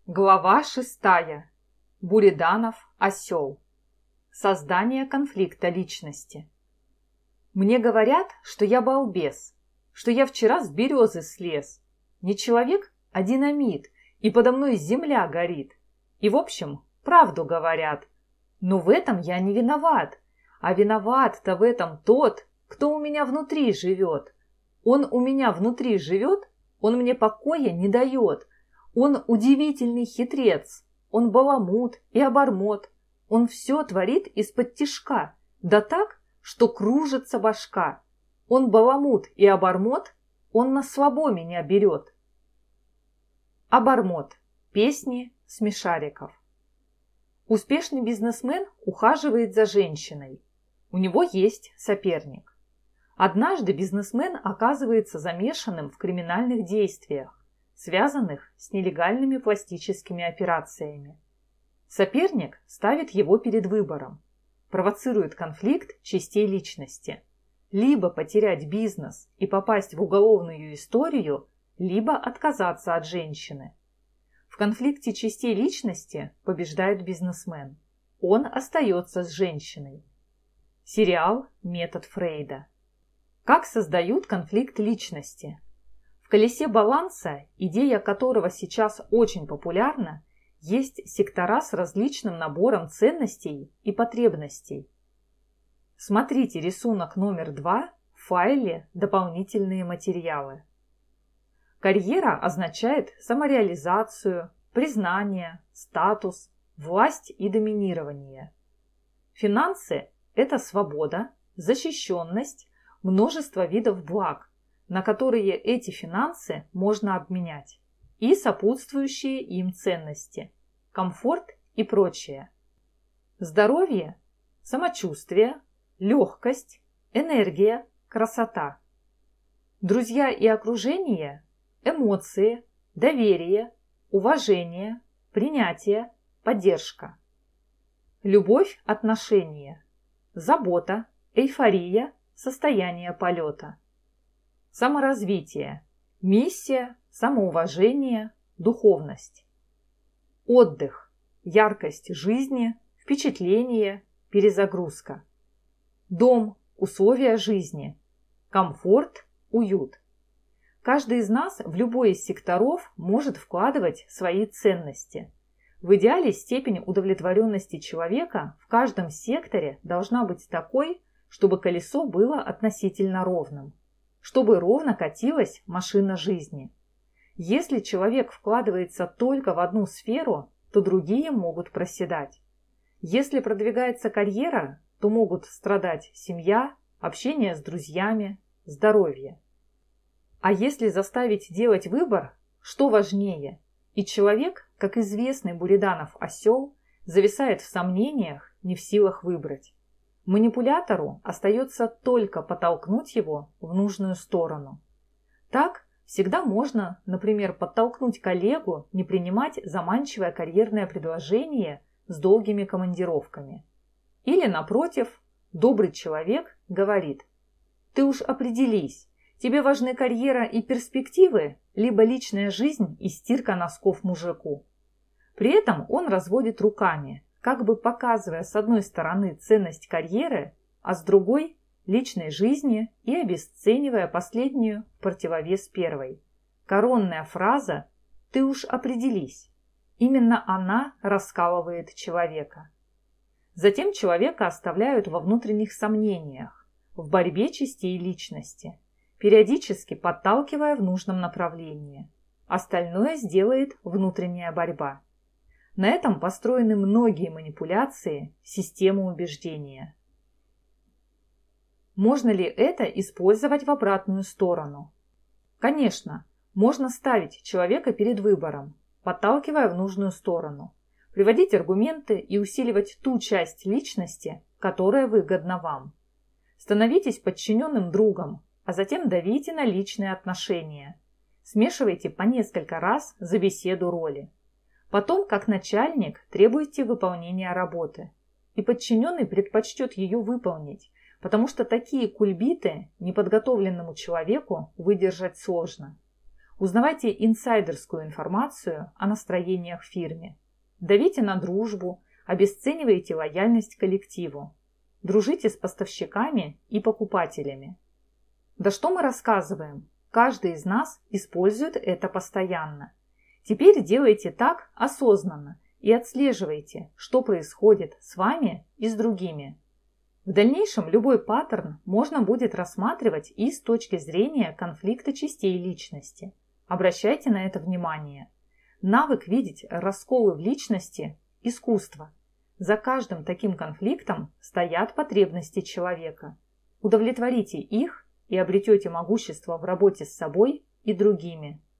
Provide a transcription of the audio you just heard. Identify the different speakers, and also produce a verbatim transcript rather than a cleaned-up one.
Speaker 1: Глава шестая. Буриданов осел. Создание конфликта личности. Мне говорят, что я балбес, что я вчера с березы слез. Не человек, а динамит, и подо мной земля горит. И в общем, правду говорят. Но в этом я не виноват, а виноват-то в этом тот, кто у меня внутри живет. Он у меня внутри живет, он мне покоя не дает. Он удивительный хитрец, он баламут и обормот, он все творит из-под тишка, да так, что кружится башка. Он баламут и обормот, он на слабо меня берет. Обормот. Песни смешариков. Успешный бизнесмен ухаживает за женщиной. У него есть соперник. Однажды бизнесмен оказывается замешанным в криминальных действиях, связанных с нелегальными пластическими операциями. Соперник ставит его перед выбором, провоцирует конфликт частей личности. Либо потерять бизнес и попасть в уголовную историю, либо отказаться от женщины. В конфликте частей личности побеждает бизнесмен. Он остается с женщиной. Сериал «Метод Фрейда». Как создают конфликт личности? В колесе баланса, идея которого сейчас очень популярна, есть сектора с различным набором ценностей и потребностей. Смотрите рисунок номер два в файле «Дополнительные материалы». Карьера означает самореализацию, признание, статус, власть и доминирование. Финансы – это свобода, защищенность, множество видов благ, на которые эти финансы можно обменять, и сопутствующие им ценности, комфорт и прочее. Здоровье, самочувствие, легкость, энергия, красота. Друзья и окружение, эмоции, доверие, уважение, принятие, поддержка. Любовь, отношения, забота, эйфория, состояние полета. Саморазвитие, миссия, самоуважение, духовность. Отдых, яркость жизни, впечатление, перезагрузка. Дом, условия жизни, комфорт, уют. Каждый из нас в любой из секторов может вкладывать свои ценности. В идеале степень удовлетворенности человека в каждом секторе должна быть такой, чтобы колесо было относительно ровным, чтобы ровно катилась машина жизни. Если человек вкладывается только в одну сферу, то другие могут проседать. Если продвигается карьера, то могут страдать семья, общение с друзьями, здоровье. А если заставить делать выбор, что важнее? И человек, как известный Буриданов осел, зависает в сомнениях, не в силах выбрать. Манипулятору остается только подтолкнуть его в нужную сторону. Так всегда можно, например, подтолкнуть коллегу не принимать заманчивое карьерное предложение с долгими командировками. Или, напротив, добрый человек говорит: «Ты уж определись, тебе важны карьера и перспективы, либо личная жизнь и стирка носков мужику». При этом он разводит руками, как бы показывая с одной стороны ценность карьеры, а с другой – личной жизни и обесценивая последнюю в противовес первой. Коронная фраза «ты уж определись». Именно она раскалывает человека. Затем человека оставляют во внутренних сомнениях, в борьбе частей личности, периодически подталкивая в нужном направлении. Остальное сделает внутренняя борьба. На этом построены многие манипуляции системы убеждения. Можно ли это использовать в обратную сторону? Конечно, можно ставить человека перед выбором, подталкивая в нужную сторону, приводить аргументы и усиливать ту часть личности, которая выгодна вам. Становитесь подчиненным другом, а затем давите на личные отношения. Смешивайте по несколько раз за беседу роли. Потом, как начальник, требуйте выполнения работы. И подчиненный предпочтет ее выполнить, потому что такие кульбиты неподготовленному человеку выдержать сложно. Узнавайте инсайдерскую информацию о настроениях в фирме. Давите на дружбу, обесценивайте лояльность к коллективу. Дружите с поставщиками и покупателями. Да что мы рассказываем? Каждый из нас использует это постоянно. Теперь делайте так осознанно и отслеживайте, что происходит с вами и с другими. В дальнейшем любой паттерн можно будет рассматривать и с точки зрения конфликта частей личности. Обращайте на это внимание. Навык видеть расколы в личности – искусство. За каждым таким конфликтом стоят потребности человека. Удовлетворите их и обретете могущество в работе с собой и другими.